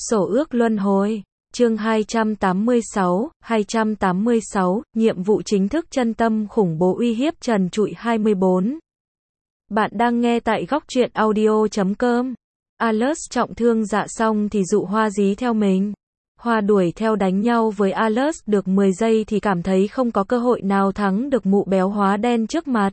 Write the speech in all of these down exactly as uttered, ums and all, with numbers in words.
Sổ ước luân hồi. Chương hai trăm tám mươi sáu, hai trăm tám mươi sáu, nhiệm vụ chính thức chân tâm khủng bố uy hiếp trần trụi hai mươi bốn. Bạn đang nghe tại góc truyện audio chấm com. Alert trọng thương dạ xong thì dụ Hoa dí theo mình. Hoa đuổi theo đánh nhau với Alert được mười giây thì cảm thấy không có cơ hội nào thắng được mụ béo hóa đen trước mặt.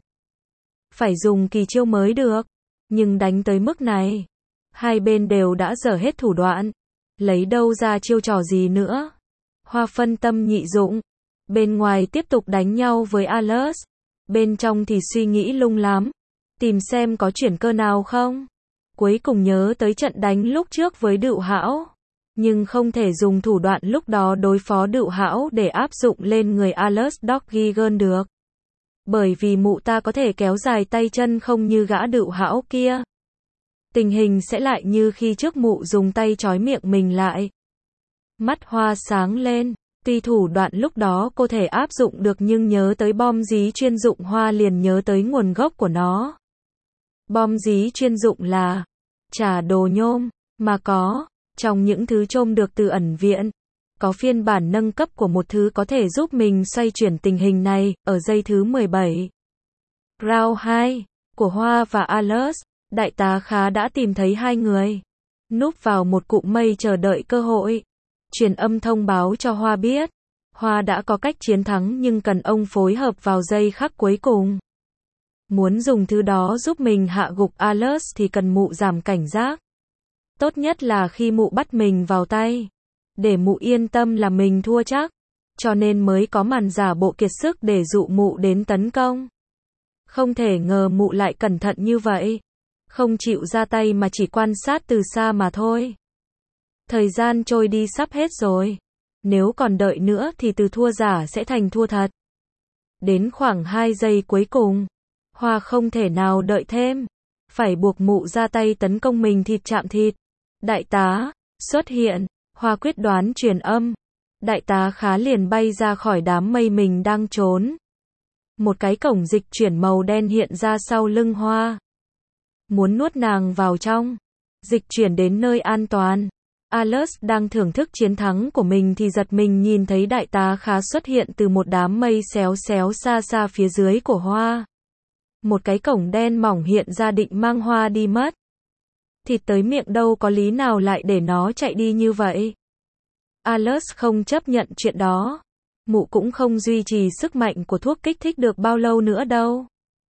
Phải dùng kỳ chiêu mới được. Nhưng đánh tới mức này, hai bên đều đã dở hết thủ đoạn. Lấy đâu ra chiêu trò gì nữa. Hoa phân tâm nhị dụng. Bên ngoài tiếp tục đánh nhau với Alert. Bên trong thì suy nghĩ lung lắm. Tìm xem có chuyển cơ nào không. Cuối cùng nhớ tới trận đánh lúc trước với Đựu Hão. Nhưng không thể dùng thủ đoạn lúc đó đối phó Đựu Hão để áp dụng lên người Alert Doggy Girl được. Bởi vì mụ ta có thể kéo dài tay chân không như gã Đựu Hão kia. Tình hình sẽ lại như khi trước mụ dùng tay trói miệng mình lại. Mắt Hoa sáng lên. Tuy thủ đoạn lúc đó cô thể áp dụng được nhưng nhớ tới bom dí chuyên dụng Hoa liền nhớ tới nguồn gốc của nó. Bom dí chuyên dụng là chả đồ nhôm, mà có, trong những thứ trôm được từ ẩn viện, có phiên bản nâng cấp của một thứ có thể giúp mình xoay chuyển tình hình này, ở giây thứ mười bảy. Round hai, của Hoa và Alert, đại tá Khá đã tìm thấy hai người. Núp vào một cụm mây chờ đợi cơ hội. Truyền âm thông báo cho Hoa biết. Hoa đã có cách chiến thắng nhưng cần ông phối hợp vào giây khắc cuối cùng. Muốn dùng thứ đó giúp mình hạ gục Alert thì cần mụ giảm cảnh giác. Tốt nhất là khi mụ bắt mình vào tay. Để mụ yên tâm là mình thua chắc. Cho nên mới có màn giả bộ kiệt sức để dụ mụ đến tấn công. Không thể ngờ mụ lại cẩn thận như vậy. Không chịu ra tay mà chỉ quan sát từ xa mà thôi. Thời gian trôi đi sắp hết rồi. Nếu còn đợi nữa thì từ thua giả sẽ thành thua thật. Đến khoảng hai giây cuối cùng, Hoa không thể nào đợi thêm. Phải buộc mụ ra tay tấn công mình thịt chạm thịt. Đại tá, xuất hiện. Hoa quyết đoán truyền âm. Đại tá Khá liền bay ra khỏi đám mây mình đang trốn. Một cái cổng dịch chuyển màu đen hiện ra sau lưng Hoa. Muốn nuốt nàng vào trong. Dịch chuyển đến nơi an toàn. Alert đang thưởng thức chiến thắng của mình thì giật mình nhìn thấy đại tá Khá xuất hiện từ một đám mây xéo xéo xa xa phía dưới của Hoa. Một cái cổng đen mỏng hiện ra định mang Hoa đi mất. Thịt tới miệng đâu có lý nào lại để nó chạy đi như vậy. Alert không chấp nhận chuyện đó. Mụ cũng không duy trì sức mạnh của thuốc kích thích được bao lâu nữa đâu.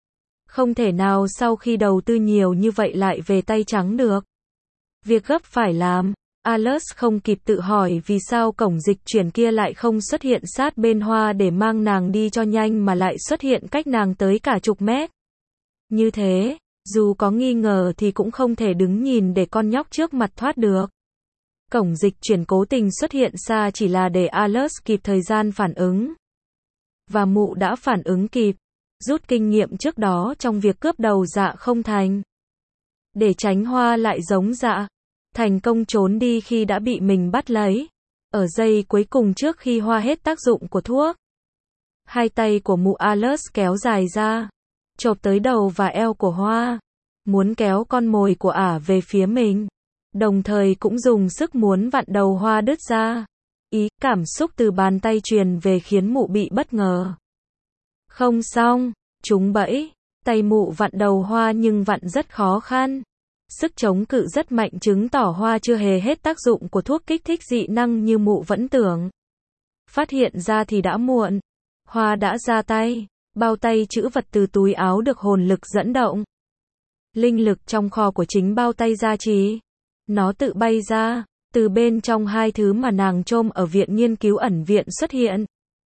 Không thể nào sau khi đầu tư nhiều như vậy lại về tay trắng được. Việc gấp phải làm. Alert không kịp tự hỏi vì sao cổng dịch chuyển kia lại không xuất hiện sát bên Hoa để mang nàng đi cho nhanh mà lại xuất hiện cách nàng tới cả chục mét. Như thế, dù có nghi ngờ thì cũng không thể đứng nhìn để con nhóc trước mặt thoát được. Cổng dịch chuyển cố tình xuất hiện xa chỉ là để Alert kịp thời gian phản ứng. Và mụ đã phản ứng kịp. Rút kinh nghiệm trước đó trong việc cướp đầu dạ không thành. Để tránh Hoa lại giống dạ. Thành công trốn đi khi đã bị mình bắt lấy. Ở giây cuối cùng trước khi Hoa hết tác dụng của thuốc. Hai tay của mụ Alert kéo dài ra. Chộp tới đầu và eo của Hoa. Muốn kéo con mồi của ả về phía mình. Đồng thời cũng dùng sức muốn vặn đầu Hoa đứt ra. Ý, cảm xúc từ bàn tay truyền về khiến mụ bị bất ngờ. Không xong, trúng bẫy. Tay mụ vặn đầu Hoa nhưng vặn rất khó khăn. Sức chống cự rất mạnh chứng tỏ Hoa chưa hề hết tác dụng của thuốc kích thích dị năng như mụ vẫn tưởng. Phát hiện ra thì đã muộn. Hoa đã ra tay. Bao tay trữ vật từ túi áo được hồn lực dẫn động. Linh lực trong kho của chính bao tay gia trì. Nó tự bay ra. Từ bên trong hai thứ mà nàng trôm ở viện nghiên cứu ẩn viện xuất hiện.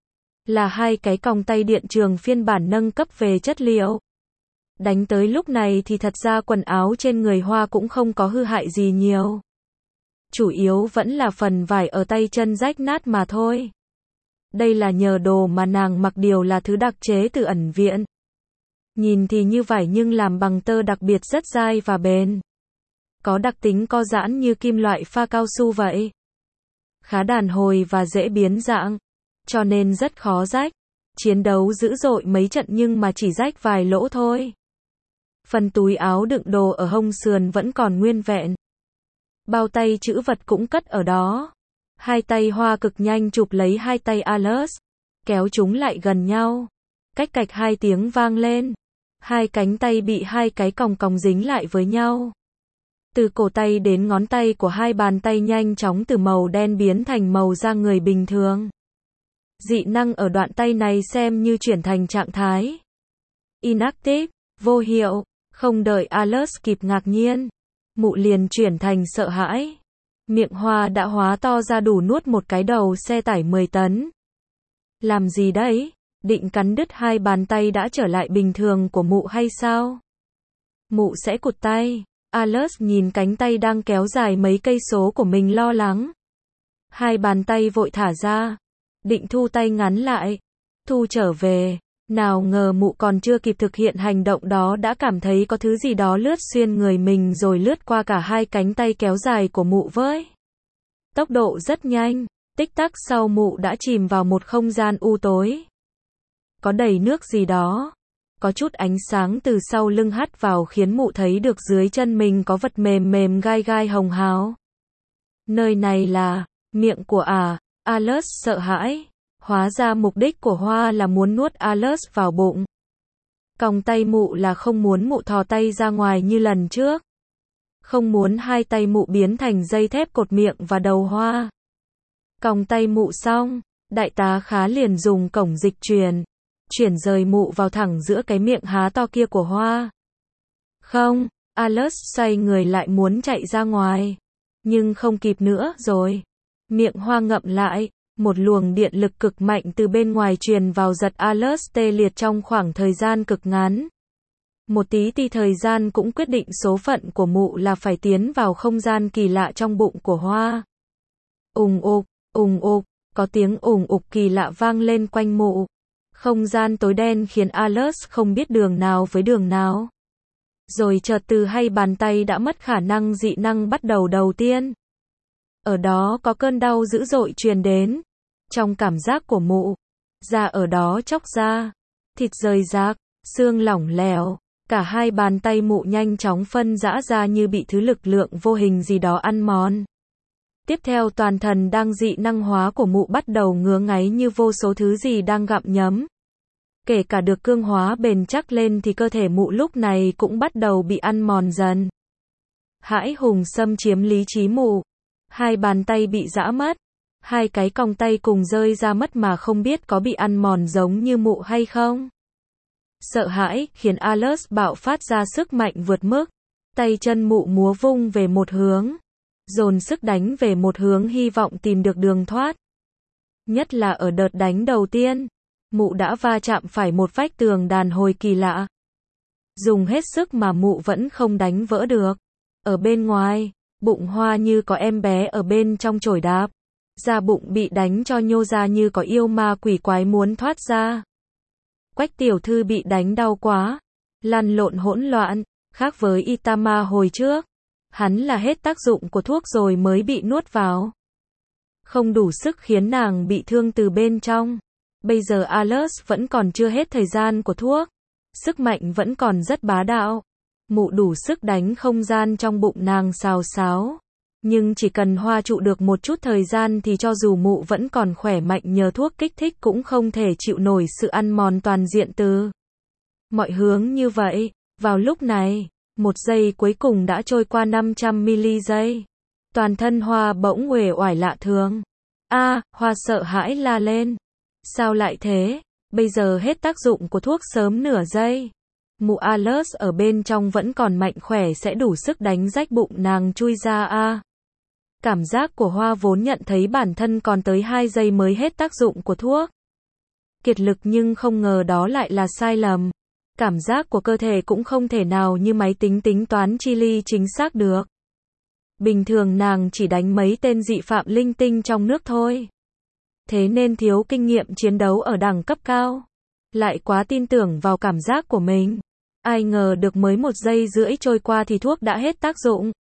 Là hai cái còng tay điện trường phiên bản nâng cấp về chất liệu. Đánh tới lúc này thì thật ra quần áo trên người Hoa cũng không có hư hại gì nhiều. Chủ yếu vẫn là phần vải ở tay chân rách nát mà thôi. Đây là nhờ đồ mà nàng mặc điều là thứ đặc chế từ ẩn viện. Nhìn thì như vải nhưng làm bằng tơ đặc biệt rất dai và bền. Có đặc tính co giãn như kim loại pha cao su vậy. Khá đàn hồi và dễ biến dạng. Cho nên rất khó rách. Chiến đấu dữ dội mấy trận nhưng mà chỉ rách vài lỗ thôi. Phần túi áo đựng đồ ở hông sườn vẫn còn nguyên vẹn. bao tay trữ vật cũng cất ở đó. Hai tay Hoa cực nhanh chụp lấy hai tay Alice, kéo chúng lại gần nhau. Cách cạch hai tiếng vang lên. Hai cánh tay bị hai cái còng còng dính lại với nhau. Từ cổ tay đến ngón tay của hai bàn tay nhanh chóng từ màu đen biến thành màu da người bình thường. Dị năng ở đoạn tay này xem như chuyển thành trạng thái inactive, vô hiệu. Không đợi Alice kịp ngạc nhiên, mụ liền chuyển thành sợ hãi. Miệng Hoa đã hóa to ra đủ nuốt một cái đầu xe tải mười tấn. Làm gì đấy? Định cắn đứt hai bàn tay đã trở lại bình thường của mụ hay sao? Mụ sẽ cụt tay. Alice nhìn cánh tay đang kéo dài mấy cây số của mình lo lắng. Hai bàn tay vội thả ra. Định thu tay ngắn lại. Thu trở về. Nào ngờ mụ còn chưa kịp thực hiện hành động đó đã cảm thấy có thứ gì đó lướt xuyên người mình rồi lướt qua cả hai cánh tay kéo dài của mụ với tốc độ rất nhanh. Tích tắc sau mụ đã chìm vào một không gian u tối. Có đầy nước gì đó. Có chút ánh sáng từ sau lưng hắt vào khiến mụ thấy được dưới chân mình có vật mềm mềm gai gai hồng hào. Nơi này là miệng của à, Alice sợ hãi. Hóa ra mục đích của Hoa là muốn nuốt Alice vào bụng. Còng tay mụ là không muốn mụ thò tay ra ngoài như lần trước. Không muốn hai tay mụ biến thành dây thép cột miệng và đầu Hoa. Còng tay mụ xong, đại tá Khá liền dùng cổng dịch truyền. Chuyển rời mụ vào thẳng giữa cái miệng há to kia của Hoa. Không, Alice xoay người lại muốn chạy ra ngoài. Nhưng không kịp nữa rồi. Miệng Hoa ngậm lại. Một luồng điện lực cực mạnh từ bên ngoài truyền vào giật Alice tê liệt trong khoảng thời gian cực ngắn. Một tí ti thời gian cũng quyết định số phận của mụ là phải tiến vào không gian kỳ lạ trong bụng của Hoa. Ùng ục, ùng ục, có tiếng ùng ục kỳ lạ vang lên quanh mụ. Không gian tối đen khiến Alice không biết đường nào với đường nào. Rồi chợt từ hai bàn tay đã mất khả năng dị năng bắt đầu đầu tiên. Ở đó có cơn đau dữ dội truyền đến. Trong cảm giác của mụ, da ở đó chóc ra, thịt rời rạc, xương lỏng lẻo, cả hai bàn tay mụ nhanh chóng phân rã ra như bị thứ lực lượng vô hình gì đó ăn mòn. Tiếp theo toàn thân đang dị năng hóa của mụ bắt đầu ngứa ngáy như vô số thứ gì đang gặm nhấm. Kể cả được cương hóa bền chắc lên thì cơ thể mụ lúc này cũng bắt đầu bị ăn mòn dần. Hãi hùng xâm chiếm lý trí mụ. Hai bàn tay bị giã mất. Hai cái còng tay cùng rơi ra mất mà không biết có bị ăn mòn giống như mụ hay không. Sợ hãi khiến Alice bạo phát ra sức mạnh vượt mức. Tay chân mụ múa vung về một hướng. Dồn sức đánh về một hướng hy vọng tìm được đường thoát. Nhất là ở đợt đánh đầu tiên. Mụ đã va chạm phải một vách tường đàn hồi kỳ lạ. Dùng hết sức mà mụ vẫn không đánh vỡ được. Ở bên ngoài, bụng Hoa như có em bé ở bên trong chổi đạp. Da bụng bị đánh cho nhô ra như có yêu ma quỷ quái muốn thoát ra. Quách tiểu thư bị đánh đau quá. Lăn lộn hỗn loạn. Khác với Itama hồi trước. Hắn là hết tác dụng của thuốc rồi mới bị nuốt vào. Không đủ sức khiến nàng bị thương từ bên trong. Bây giờ Alice vẫn còn chưa hết thời gian của thuốc. Sức mạnh vẫn còn rất bá đạo. Mụ đủ sức đánh không gian trong bụng nàng xào xáo. Nhưng chỉ cần Hoa trụ được một chút thời gian thì cho dù mụ vẫn còn khỏe mạnh nhờ thuốc kích thích cũng không thể chịu nổi sự ăn mòn toàn diện từ mọi hướng như vậy. Vào lúc này, một giây cuối cùng đã trôi qua năm trăm mi-li giây. Toàn thân Hoa bỗng uể oải lạ thường. A, Hoa sợ hãi la lên. Sao lại thế? Bây giờ hết tác dụng của thuốc sớm nửa giây. Mụ Alice ở bên trong vẫn còn mạnh khỏe sẽ đủ sức đánh rách bụng nàng chui ra a. Cảm giác của Hoa vốn nhận thấy bản thân còn tới hai giây mới hết tác dụng của thuốc. Kiệt lực nhưng không ngờ đó lại là sai lầm. Cảm giác của cơ thể cũng không thể nào như máy tính tính toán chi ly chính xác được. Bình thường nàng chỉ đánh mấy tên dị phạm linh tinh trong nước thôi. Thế nên thiếu kinh nghiệm chiến đấu ở đẳng cấp cao. Lại quá tin tưởng vào cảm giác của mình. Ai ngờ được mới một giây rưỡi trôi qua thì thuốc đã hết tác dụng.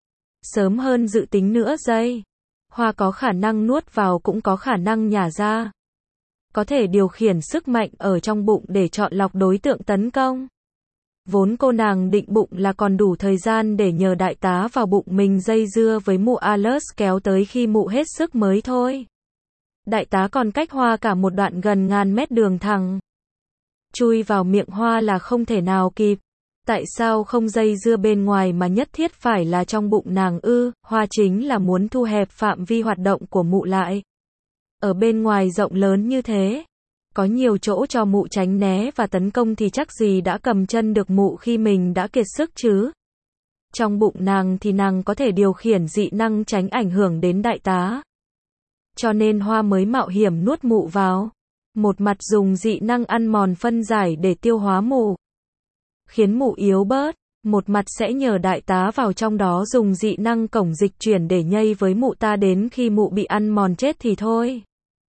Sớm hơn dự tính nữa giây. Hoa có khả năng nuốt vào cũng có khả năng nhả ra. Có thể điều khiển sức mạnh ở trong bụng để chọn lọc đối tượng tấn công. Vốn cô nàng định bụng là còn đủ thời gian để nhờ đại tá vào bụng mình dây dưa với mụ Alert kéo tới khi mụ hết sức mới thôi. Đại tá còn cách Hoa cả một đoạn gần ngàn mét đường thẳng. Chui vào miệng Hoa là không thể nào kịp. Tại sao không dây dưa bên ngoài mà nhất thiết phải là trong bụng nàng ư? Hoa chính là muốn thu hẹp phạm vi hoạt động của mụ lại. Ở bên ngoài rộng lớn như thế, có nhiều chỗ cho mụ tránh né và tấn công thì chắc gì đã cầm chân được mụ khi mình đã kiệt sức chứ. Trong bụng nàng thì nàng có thể điều khiển dị năng tránh ảnh hưởng đến đại tá. Cho nên Hoa mới mạo hiểm nuốt mụ vào. Một mặt dùng dị năng ăn mòn phân giải để tiêu hóa mụ, khiến mụ yếu bớt. Một mặt sẽ nhờ đại tá vào trong đó dùng dị năng cổng dịch chuyển để nhây với mụ ta đến khi mụ bị ăn mòn chết thì thôi.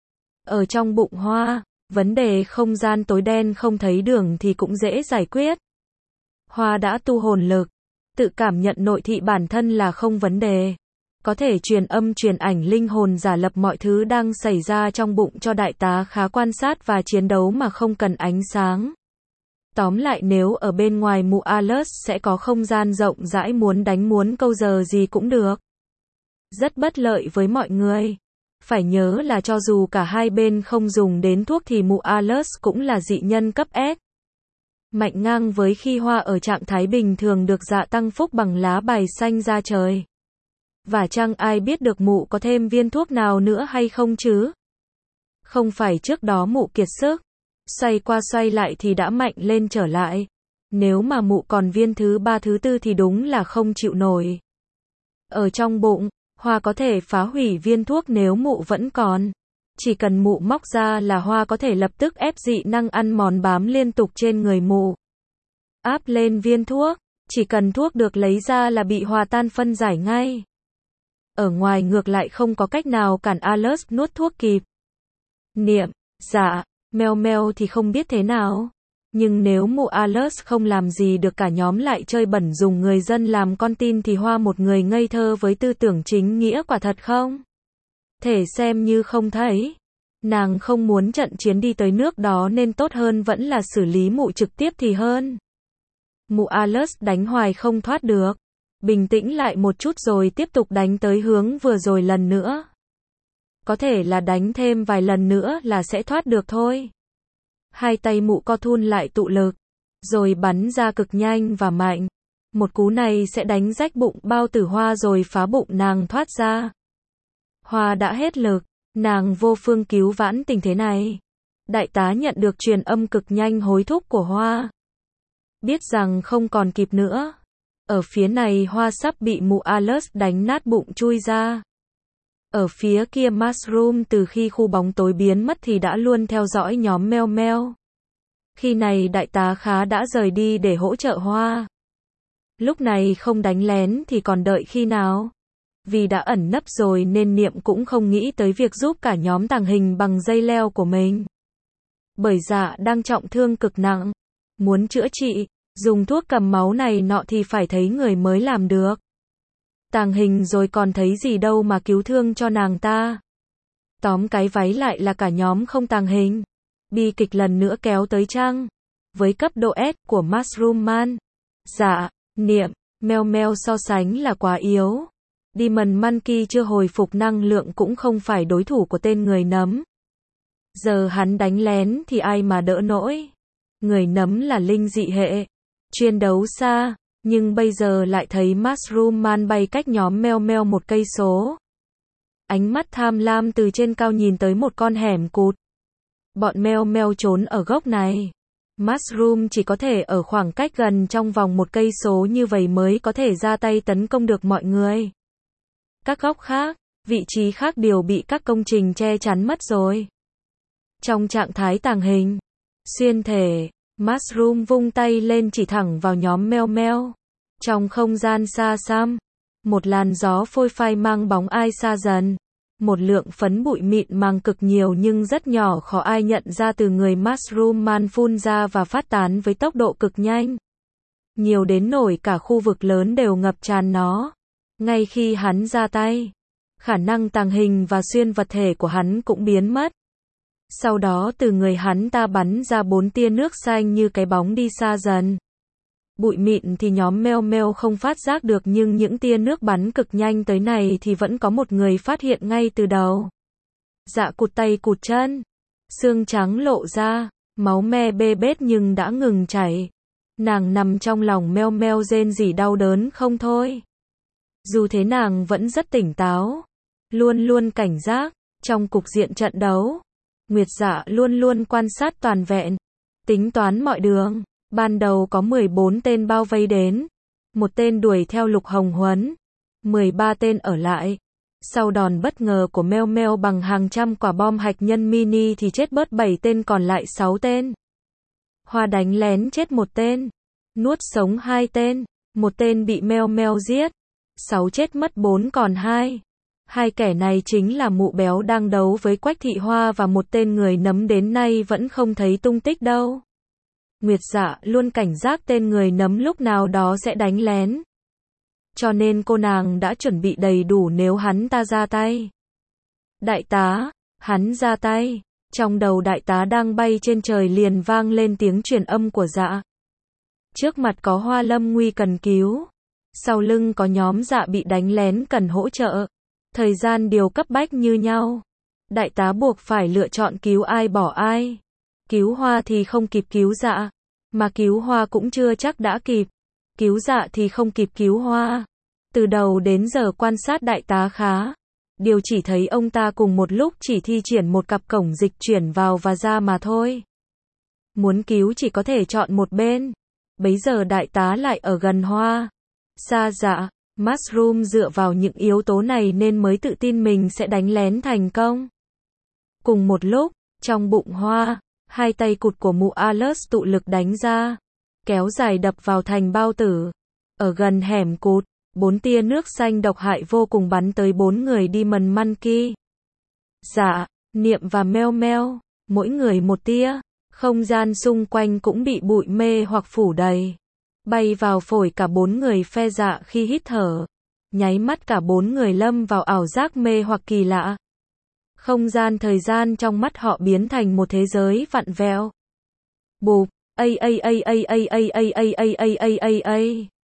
Ở trong bụng Hoa, vấn đề không gian tối đen không thấy đường thì cũng dễ giải quyết. Hoa đã tu hồn lực, tự cảm nhận nội thị bản thân là không vấn đề. Có thể truyền âm truyền ảnh linh hồn giả lập mọi thứ đang xảy ra trong bụng cho đại tá khá quan sát và chiến đấu mà không cần ánh sáng. Tóm lại nếu ở bên ngoài mụ Alert sẽ có không gian rộng rãi muốn đánh muốn câu giờ gì cũng được. Rất bất lợi với mọi người. Phải nhớ là cho dù cả hai bên không dùng đến thuốc thì mụ Alert cũng là dị nhân cấp S. Mạnh ngang với khi Hoa ở trạng thái bình thường được dạ tăng phúc bằng lá bài xanh ra trời. Và chăng ai biết được mụ có thêm viên thuốc nào nữa hay không chứ? Không phải trước đó mụ kiệt sức, xoay qua xoay lại thì đã mạnh lên trở lại. Nếu mà mụ còn viên thứ ba thứ tư thì đúng là không chịu nổi. Ở trong bụng, Hoa có thể phá hủy viên thuốc nếu mụ vẫn còn. Chỉ cần mụ móc ra là Hoa có thể lập tức ép dị năng ăn mòn bám liên tục trên người mụ. Áp lên viên thuốc, chỉ cần thuốc được lấy ra là bị hòa tan phân giải ngay. Ở ngoài ngược lại không có cách nào cản Alert nuốt thuốc kịp. Niệm, dạ, meo meo thì không biết thế nào. Nhưng nếu mụ Alert không làm gì được cả nhóm lại chơi bẩn dùng người dân làm con tin thì Hoa một người ngây thơ với tư tưởng chính nghĩa quả thật không? Thể xem như không thấy. Nàng không muốn trận chiến đi tới nước đó nên tốt hơn vẫn là xử lý mụ trực tiếp thì hơn. Mụ Alert đánh hoài không thoát được. Bình tĩnh lại một chút rồi tiếp tục đánh tới hướng vừa rồi lần nữa. Có thể là đánh thêm vài lần nữa là sẽ thoát được thôi. Hai tay mụ co thun lại tụ lực, rồi bắn ra cực nhanh và mạnh. Một cú này sẽ đánh rách bụng bao tử Hoa rồi phá bụng nàng thoát ra. Hoa đã hết lực, nàng vô phương cứu vãn tình thế này. Đại tá nhận được truyền âm cực nhanh hối thúc của Hoa. Biết rằng không còn kịp nữa. Ở phía này Hoa sắp bị mụ Alert đánh nát bụng chui ra. Ở phía kia Mushroom từ khi khu bóng tối biến mất thì đã luôn theo dõi nhóm meo meo. Khi này đại tá khá đã rời đi để hỗ trợ Hoa. Lúc này không đánh lén thì còn đợi khi nào? Vì đã ẩn nấp rồi nên Niệm cũng không nghĩ tới việc giúp cả nhóm tàng hình bằng dây leo của mình. Bởi dạ đang trọng thương cực nặng. Muốn chữa trị, dùng thuốc cầm máu này nọ thì phải thấy người mới làm được. Tàng hình rồi còn thấy gì đâu mà cứu thương cho nàng ta. Tóm cái váy lại là cả nhóm không tàng hình. Bi kịch lần nữa kéo tới chăng? Với cấp độ S của Mushroom Man, dạ, Niệm, meo meo so sánh là quá yếu. Demon Monkey chưa hồi phục năng lượng cũng không phải đối thủ của tên người nấm. Giờ hắn đánh lén thì ai mà đỡ nổi. Người nấm là linh dị hệ, chuyên đấu xa, nhưng bây giờ lại thấy Mushroom Man bay cách nhóm meo meo một cây số. Ánh mắt tham lam từ trên cao nhìn tới một con hẻm cụt. Bọn meo meo trốn ở góc này. Mushroom chỉ có thể ở khoảng cách gần trong vòng một cây số như vậy mới có thể ra tay tấn công được mọi người. Các góc khác, vị trí khác đều bị các công trình che chắn mất rồi. Trong trạng thái tàng hình, xuyên thể, Mushroom vung tay lên chỉ thẳng vào nhóm meo meo. Trong không gian xa xăm, một làn gió phôi phai mang bóng ai xa dần. Một lượng phấn bụi mịn màng cực nhiều nhưng rất nhỏ khó ai nhận ra từ người Mushroom Man phun ra và phát tán với tốc độ cực nhanh. Nhiều đến nổi cả khu vực lớn đều ngập tràn nó. Ngay khi hắn ra tay, khả năng tàng hình và xuyên vật thể của hắn cũng biến mất. Sau đó từ người hắn ta bắn ra bốn tia nước xanh như cái bóng đi xa dần. Bụi mịn thì nhóm meo meo không phát giác được nhưng những tia nước bắn cực nhanh tới này thì vẫn có một người phát hiện ngay từ đầu. Dạ cụt tay cụt chân, xương trắng lộ ra, máu me bê bết nhưng đã ngừng chảy. Nàng nằm trong lòng meo meo rên rỉ đau đớn không thôi. Dù thế nàng vẫn rất tỉnh táo, luôn luôn cảnh giác. Trong cục diện trận đấu, Nguyệt Dạ luôn luôn quan sát toàn vẹn, tính toán mọi đường. Ban đầu có mười bốn tên bao vây đến, một tên đuổi theo Lục Hồng Huấn, mười ba tên ở lại. Sau đòn bất ngờ của Meo Meo bằng hàng trăm quả bom hạt nhân mini thì chết bớt bảy tên còn lại sáu tên. Hoa đánh lén chết một tên, nuốt sống hai tên, một tên bị Meo Meo giết, sáu chết mất bốn còn hai. Hai kẻ này chính là Mụ Béo đang đấu với Quách Thị Hoa và một tên người nấm đến nay vẫn không thấy tung tích đâu. Nguyệt Dạ luôn cảnh giác tên người nấm lúc nào đó sẽ đánh lén. Cho nên cô nàng đã chuẩn bị đầy đủ nếu hắn ta ra tay. Đại tá, hắn ra tay. Trong đầu đại tá đang bay trên trời liền vang lên tiếng truyền âm của Dạ. Trước mặt có Hoa Lâm Nguy cần cứu. Sau lưng có nhóm Dạ bị đánh lén cần hỗ trợ. Thời gian điều cấp bách như nhau. Đại tá buộc phải lựa chọn cứu ai bỏ ai. Cứu Hoa thì không kịp cứu Dạ. Mà cứu Hoa cũng chưa chắc đã kịp. Cứu Dạ thì không kịp cứu Hoa. Từ đầu đến giờ quan sát đại tá khá. Điều chỉ thấy ông ta cùng một lúc chỉ thi triển một cặp cổng dịch chuyển vào và ra mà thôi. Muốn cứu chỉ có thể chọn một bên. Bấy giờ đại tá lại ở gần Hoa. Xa Dạ, Mushroom dựa vào những yếu tố này nên mới tự tin mình sẽ đánh lén thành công. Cùng một lúc, trong bụng Hoa, hai tay cụt của Mụ Alert tụ lực đánh ra, kéo dài đập vào thành bao tử. Ở gần hẻm cụt, bốn tia nước xanh độc hại vô cùng bắn tới bốn người Demon Monkey. Dạ, Niệm và Meo Meo, mỗi người một tia, không gian xung quanh cũng bị bụi mê hoặc phủ đầy. Bay vào phổi cả bốn người phe Dạ khi hít thở. Nháy mắt cả bốn người lâm vào ảo giác mê hoặc kỳ lạ. Không gian thời gian trong mắt họ biến thành một thế giới vặn vẹo. Bụp, a a a a a a a a a a a a a.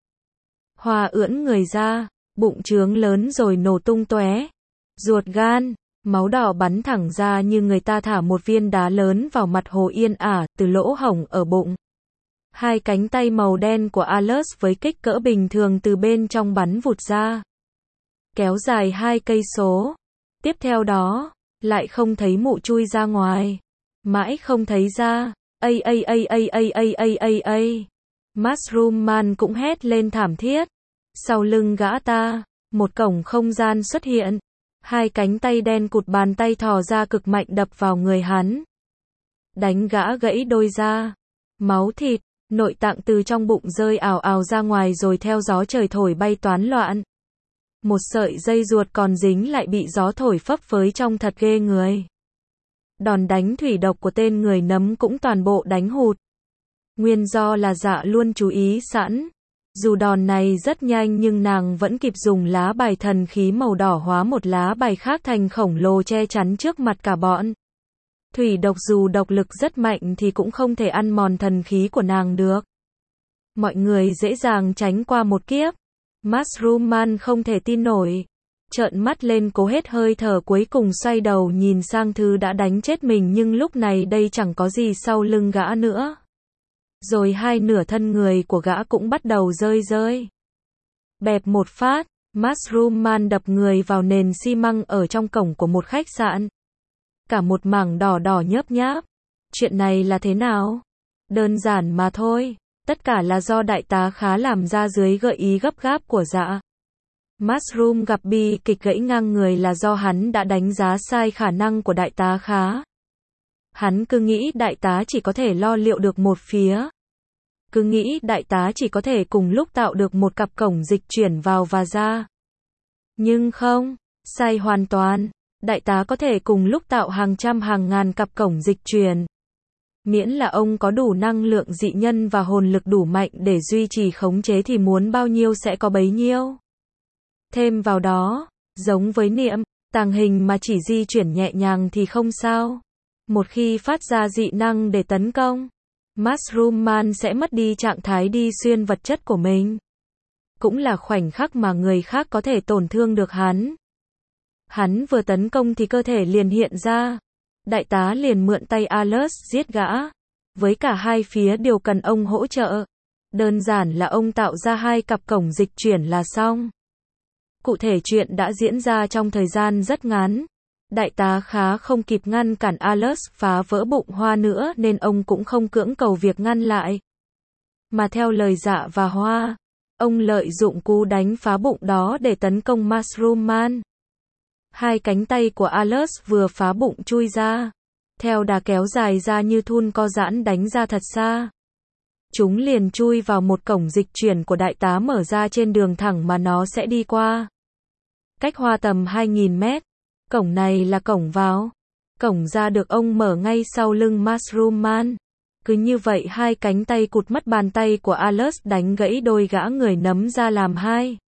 Hoa ưỡn người ra, bụng trướng lớn rồi nổ tung tóe. Ruột gan, máu đỏ bắn thẳng ra như người ta thả một viên đá lớn vào mặt Hồ Yên Ả từ lỗ hổng ở bụng. Hai cánh tay màu đen của Alert với kích cỡ bình thường từ bên trong bắn vụt ra. Kéo dài hai cây số. Tiếp theo đó, lại không thấy Mụ chui ra ngoài. Mãi không thấy ra. A a a a a a a a a. Mushroom Man cũng hét lên thảm thiết. Sau lưng gã ta, một cổng không gian xuất hiện. Hai cánh tay đen cụt bàn tay thò ra cực mạnh đập vào người hắn. Đánh gã gãy đôi da. Máu thịt, nội tạng từ trong bụng rơi ào ào ra ngoài rồi theo gió trời thổi bay toán loạn. Một sợi dây ruột còn dính lại bị gió thổi phấp phới trông thật ghê người. Đòn đánh thủy độc của tên người nấm cũng toàn bộ đánh hụt. Nguyên do là Dạ luôn chú ý sẵn. Dù đòn này rất nhanh nhưng nàng vẫn kịp dùng lá bài thần khí màu đỏ hóa một lá bài khác thành khổng lồ che chắn trước mặt cả bọn. Thủy độc dù độc lực rất mạnh thì cũng không thể ăn mòn thần khí của nàng được. Mọi người dễ dàng tránh qua một kiếp. Mushroom Man không thể tin nổi. Trợn mắt lên cố hết hơi thở cuối cùng xoay đầu nhìn sang thứ đã đánh chết mình nhưng lúc này đây chẳng có gì sau lưng gã nữa. Rồi hai nửa thân người của gã cũng bắt đầu rơi rơi. Bẹp một phát, Mushroom Man đập người vào nền xi măng ở trong cổng của một khách sạn. Cả một mảng đỏ đỏ nhớp nháp. Chuyện này là thế nào? Đơn giản mà thôi. Tất cả là do đại tá khá làm ra dưới gợi ý gấp gáp của Dạ. Mushroom gặp bi kịch gãy ngang người là do hắn đã đánh giá sai khả năng của đại tá khá. Hắn cứ nghĩ đại tá chỉ có thể lo liệu được một phía. Cứ nghĩ đại tá chỉ có thể cùng lúc tạo được một cặp cổng dịch chuyển vào và ra. Nhưng không, sai hoàn toàn. Đại tá có thể cùng lúc tạo hàng trăm hàng ngàn cặp cổng dịch chuyển. Miễn là ông có đủ năng lượng dị nhân và hồn lực đủ mạnh để duy trì khống chế thì muốn bao nhiêu sẽ có bấy nhiêu. Thêm vào đó, giống với Niệm, tàng hình mà chỉ di chuyển nhẹ nhàng thì không sao. Một khi phát ra dị năng để tấn công, Mushroom Man sẽ mất đi trạng thái đi xuyên vật chất của mình. Cũng là khoảnh khắc mà người khác có thể tổn thương được hắn. Hắn vừa tấn công thì cơ thể liền hiện ra. Đại tá liền mượn tay Alert giết gã. Với cả hai phía đều cần ông hỗ trợ. Đơn giản là ông tạo ra hai cặp cổng dịch chuyển là xong. Cụ thể chuyện đã diễn ra trong thời gian rất ngắn. Đại tá khá không kịp ngăn cản Alert phá vỡ bụng Hoa nữa nên ông cũng không cưỡng cầu việc ngăn lại. Mà theo lời Dạ và Hoa, ông lợi dụng cú đánh phá bụng đó để tấn công Mushroom Man. Hai cánh tay của Alert vừa phá bụng chui ra. Theo đà kéo dài ra như thun co giãn đánh ra thật xa. Chúng liền chui vào một cổng dịch chuyển của đại tá mở ra trên đường thẳng mà nó sẽ đi qua. Cách Hoa tầm hai nghìn mét. Cổng này là cổng vào. Cổng ra được ông mở ngay sau lưng Mushroom Man. Cứ như vậy hai cánh tay cụt mất bàn tay của Alert đánh gãy đôi gã người nấm ra làm hai.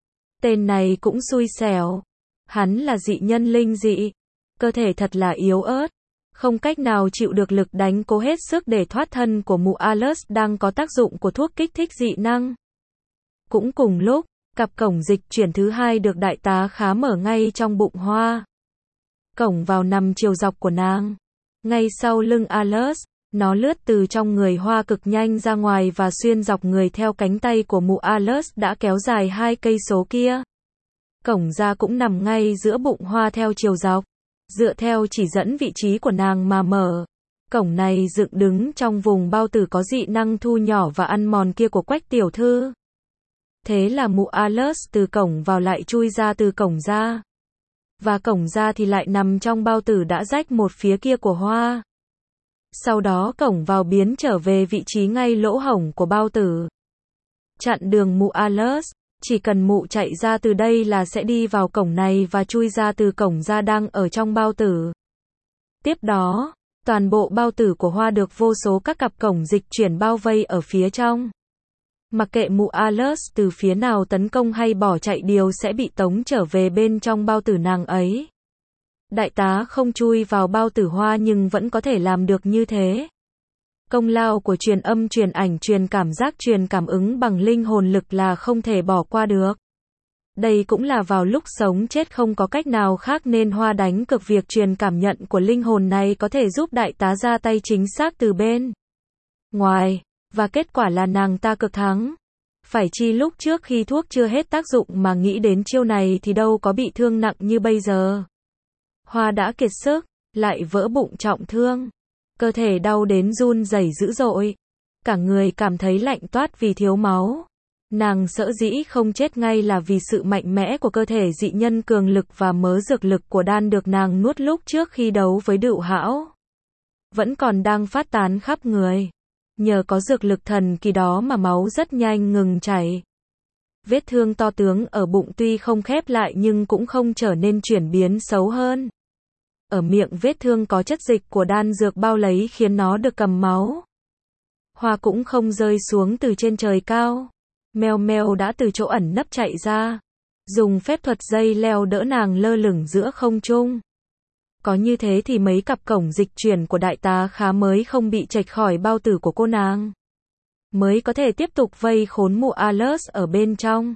Tên này cũng xui xẻo. Hắn là dị nhân linh dị. Cơ thể thật là yếu ớt. Không cách nào chịu được lực đánh cố hết sức để thoát thân của mụ Alert đang có tác dụng của thuốc kích thích dị năng. Cũng cùng lúc, cặp cổng dịch chuyển thứ hai được đại tá khá mở ngay trong bụng Hoa. Cổng vào nằm chiều dọc của nàng. Ngay sau lưng Alert, nó lướt từ trong người Hoa cực nhanh ra ngoài và xuyên dọc người theo cánh tay của mụ Alert đã kéo dài hai cây số kia. Cổng ra cũng nằm ngay giữa bụng Hoa theo chiều dọc. Dựa theo chỉ dẫn vị trí của nàng mà mở. Cổng này dựng đứng trong vùng bao tử có dị năng thu nhỏ và ăn mòn kia của Quách tiểu thư. Thế là mụ Alert từ cổng vào lại chui ra từ cổng ra. Và cổng ra thì lại nằm trong bao tử đã rách một phía kia của Hoa. Sau đó cổng vào biến trở về vị trí ngay lỗ hổng của bao tử. Chặn đường mụ Alert. Chỉ cần mụ chạy ra từ đây là sẽ đi vào cổng này và chui ra từ cổng ra đang ở trong bao tử. Tiếp đó, toàn bộ bao tử của Hoa được vô số các cặp cổng dịch chuyển bao vây ở phía trong. Mặc kệ mụ Alert từ phía nào tấn công hay bỏ chạy đều sẽ bị tống trở về bên trong bao tử nàng ấy. Đại tá không chui vào bao tử Hoa nhưng vẫn có thể làm được như thế. Công lao của truyền âm, truyền ảnh, truyền cảm giác, truyền cảm ứng bằng linh hồn lực là không thể bỏ qua được. Đây cũng là vào lúc sống chết không có cách nào khác nên Hoa đánh cược việc truyền cảm nhận của linh hồn này có thể giúp đại tá ra tay chính xác từ bên ngoài, và kết quả là nàng ta cực thắng. Phải chi lúc trước khi thuốc chưa hết tác dụng mà nghĩ đến chiêu này thì đâu có bị thương nặng như bây giờ. Hoa đã kiệt sức, lại vỡ bụng trọng thương. Cơ thể đau đến run rẩy dữ dội. Cả người cảm thấy lạnh toát vì thiếu máu. Nàng sở dĩ không chết ngay là vì sự mạnh mẽ của cơ thể dị nhân cường lực và mớ dược lực của đan được nàng nuốt lúc trước khi đấu với Đựu Hão. Vẫn còn đang phát tán khắp người. Nhờ có dược lực thần kỳ đó mà máu rất nhanh ngừng chảy. Vết thương to tướng ở bụng tuy không khép lại nhưng cũng không trở nên chuyển biến xấu hơn. Ở miệng vết thương có chất dịch của đan dược bao lấy khiến nó được cầm máu. Hoa cũng không rơi xuống từ trên trời cao. Meo Meo đã từ chỗ ẩn nấp chạy ra. Dùng phép thuật dây leo đỡ nàng lơ lửng giữa không trung. Có như thế thì mấy cặp cổng dịch chuyển của đại tá khá mới không bị chệch khỏi bao tử của cô nàng. Mới có thể tiếp tục vây khốn mụ Alert ở bên trong.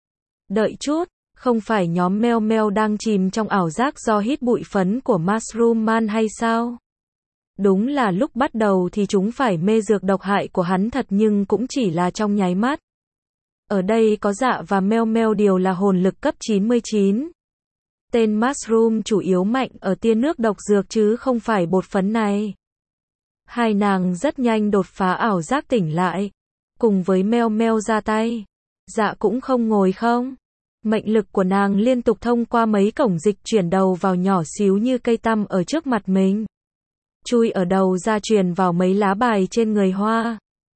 Đợi chút, không phải nhóm Meo Meo đang chìm trong ảo giác do hít bụi phấn của Mushroom Man hay sao? Đúng là lúc bắt đầu thì chúng phải mê dược độc hại của hắn thật nhưng cũng chỉ là trong nháy mắt. Ở đây có Dạ và Meo Meo đều là hồn lực cấp chín mươi chín. Tên Mushroom chủ yếu mạnh ở tia nước độc dược chứ không phải bột phấn này. Hai nàng rất nhanh đột phá ảo giác tỉnh lại. Cùng với Meo Meo ra tay. Dạ cũng không ngồi không. Mệnh lực của nàng liên tục thông qua mấy cổng dịch chuyển đầu vào nhỏ xíu như cây tăm ở trước mặt mình. Chui ở đầu ra truyền vào mấy lá bài trên người Hoa.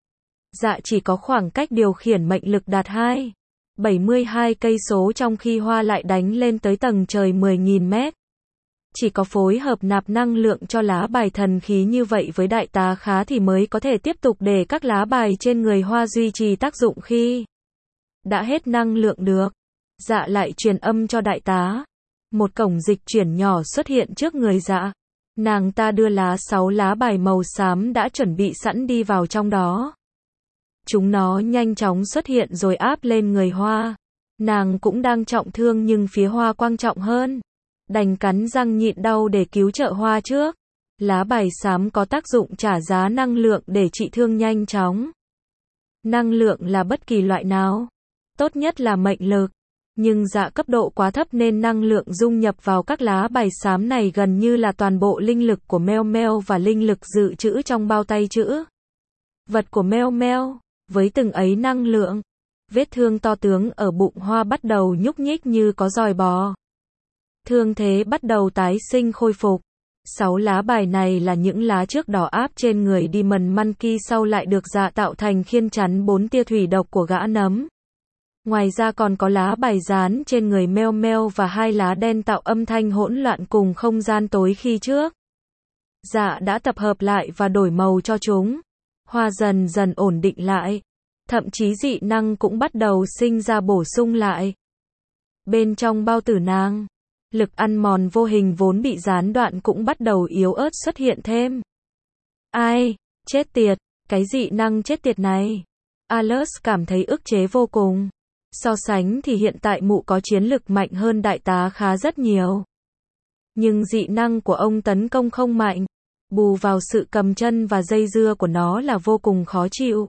Dạ chỉ có khoảng cách điều khiển mệnh lực đạt hai phẩy bảy mươi hai cây số trong khi Hoa lại đánh lên tới tầng trời mười nghìn mét. Chỉ có phối hợp nạp năng lượng cho lá bài thần khí như vậy với đại tá khá thì mới có thể tiếp tục để các lá bài trên người Hoa duy trì tác dụng khi đã hết năng lượng được. Dạ lại truyền âm cho đại tá. Một cổng dịch chuyển nhỏ xuất hiện trước người Dạ. Nàng ta đưa lá sáu lá bài màu xám đã chuẩn bị sẵn đi vào trong đó. Chúng nó nhanh chóng xuất hiện rồi áp lên người Hoa. Nàng cũng đang trọng thương nhưng phía Hoa quan trọng hơn. Đành cắn răng nhịn đau để cứu trợ Hoa trước. Lá bài xám có tác dụng trả giá năng lượng để trị thương nhanh chóng. Năng lượng là bất kỳ loại nào. Tốt nhất là mệnh lực. Nhưng Dạ cấp độ quá thấp nên năng lượng dung nhập vào các lá bài xám này gần như là toàn bộ linh lực của Meo Meo và linh lực dự trữ trong bao tay trữ vật của Meo Meo. Với từng ấy năng lượng, vết thương to tướng ở bụng Hoa bắt đầu nhúc nhích như có giòi bò. Thương thế bắt đầu tái sinh khôi phục. Sáu lá bài này là những lá trước đó áp trên người Demon Monkey sau lại được Dạ tạo thành khiên chắn bốn tia thủy độc của gã nấm. Ngoài ra còn có lá bài dán trên người Meo Meo và hai lá đen tạo âm thanh hỗn loạn cùng không gian tối khi trước. Dạ đã tập hợp lại và đổi màu cho chúng. Hoa dần dần ổn định lại. Thậm chí dị năng cũng bắt đầu sinh ra bổ sung lại. Bên trong bao tử nàng, lực ăn mòn vô hình vốn bị gián đoạn cũng bắt đầu yếu ớt xuất hiện thêm. Ai, chết tiệt, cái dị năng chết tiệt này. Alus cảm thấy ức chế vô cùng. So sánh thì hiện tại mụ có chiến lực mạnh hơn đại tá khá rất nhiều. Nhưng dị năng của ông tấn công không mạnh. Bù vào sự cầm chân và dây dưa của nó là vô cùng khó chịu.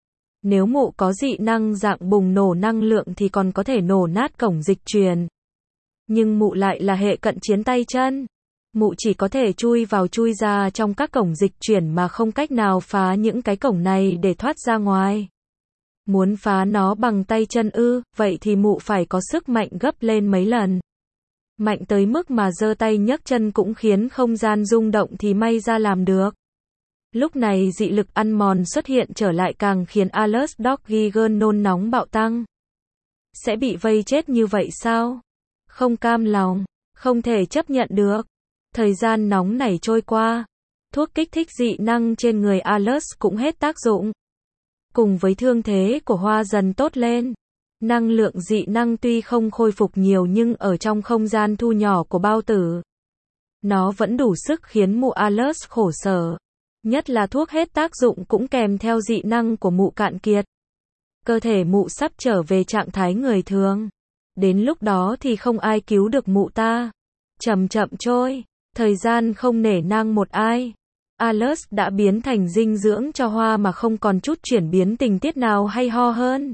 Nếu mụ có dị năng dạng bùng nổ năng lượng thì còn có thể nổ nát cổng dịch truyền. Nhưng mụ lại là hệ cận chiến tay chân. Mụ chỉ có thể chui vào chui ra trong các cổng dịch chuyển mà không cách nào phá những cái cổng này để thoát ra ngoài. Muốn phá nó bằng tay chân ư, vậy thì mụ phải có sức mạnh gấp lên mấy lần. Mạnh tới mức mà giơ tay nhấc chân cũng khiến không gian rung động thì may ra làm được. Lúc này dị lực ăn mòn xuất hiện trở lại càng khiến Alus Doggy Girl nôn nóng bạo tăng. Sẽ bị vây chết như vậy sao? Không cam lòng, không thể chấp nhận được. Thời gian nóng này trôi qua, thuốc kích thích dị năng trên người Alus cũng hết tác dụng. Cùng với thương thế của Hoa dần tốt lên, năng lượng dị năng tuy không khôi phục nhiều nhưng ở trong không gian thu nhỏ của bao tử, nó vẫn đủ sức khiến mụ Alus khổ sở. Nhất là thuốc hết tác dụng cũng kèm theo dị năng của mụ cạn kiệt. Cơ thể mụ sắp trở về trạng thái người thường. Đến lúc đó thì không ai cứu được mụ ta. Chậm chậm trôi, thời gian không nể nang một ai. Alus đã biến thành dinh dưỡng cho Hoa mà không còn chút chuyển biến tình tiết nào hay ho hơn.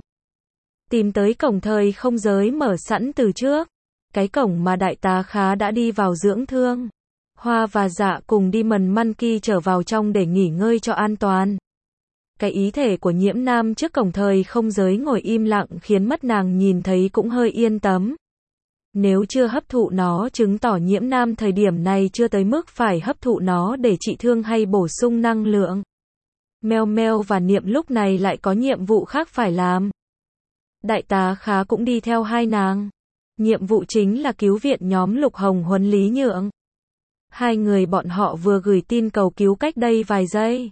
Tìm tới cổng thời không giới mở sẵn từ trước. Cái cổng mà đại tá Khá đã đi vào dưỡng thương. Hoa và Dạ cùng Demon Monkey trở vào trong để nghỉ ngơi cho an toàn. Cái ý thể của Nhiễm Nam trước cổng thời không giới ngồi im lặng khiến mắt nàng nhìn thấy cũng hơi yên tâm. Nếu chưa hấp thụ nó chứng tỏ Nhiễm Nam thời điểm này chưa tới mức phải hấp thụ nó để trị thương hay bổ sung năng lượng. Meo Meo và Niệm lúc này lại có nhiệm vụ khác phải làm. Đại tá Khá cũng đi theo hai nàng. Nhiệm vụ chính là cứu viện nhóm Lục Hồng Huấn Lý Nhượng. Hai người bọn họ vừa gửi tin cầu cứu cách đây vài giây.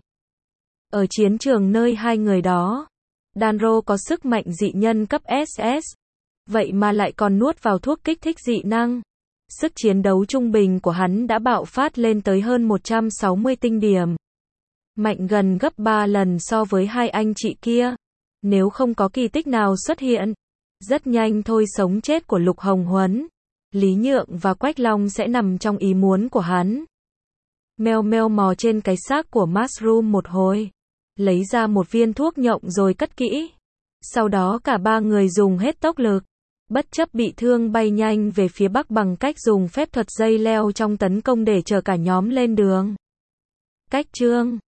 Ở chiến trường nơi hai người đó, Danro có sức mạnh dị nhân cấp ét ét. Vậy mà lại còn nuốt vào thuốc kích thích dị năng. Sức chiến đấu trung bình của hắn đã bạo phát lên tới hơn một trăm sáu mươi tinh điểm. Mạnh gần gấp ba lần so với hai anh chị kia. Nếu không có kỳ tích nào xuất hiện, rất nhanh thôi sống chết của Lục Hồng Huấn, Lý Nhượng và Quách Long sẽ nằm trong ý muốn của hắn. Meo Meo mò trên cái xác của Mushroom một hồi, lấy ra một viên thuốc nhộng rồi cất kỹ. Sau đó cả ba người dùng hết tốc lực, bất chấp bị thương bay nhanh về phía bắc bằng cách dùng phép thuật dây leo trong tấn công để chờ cả nhóm lên đường. Cách chương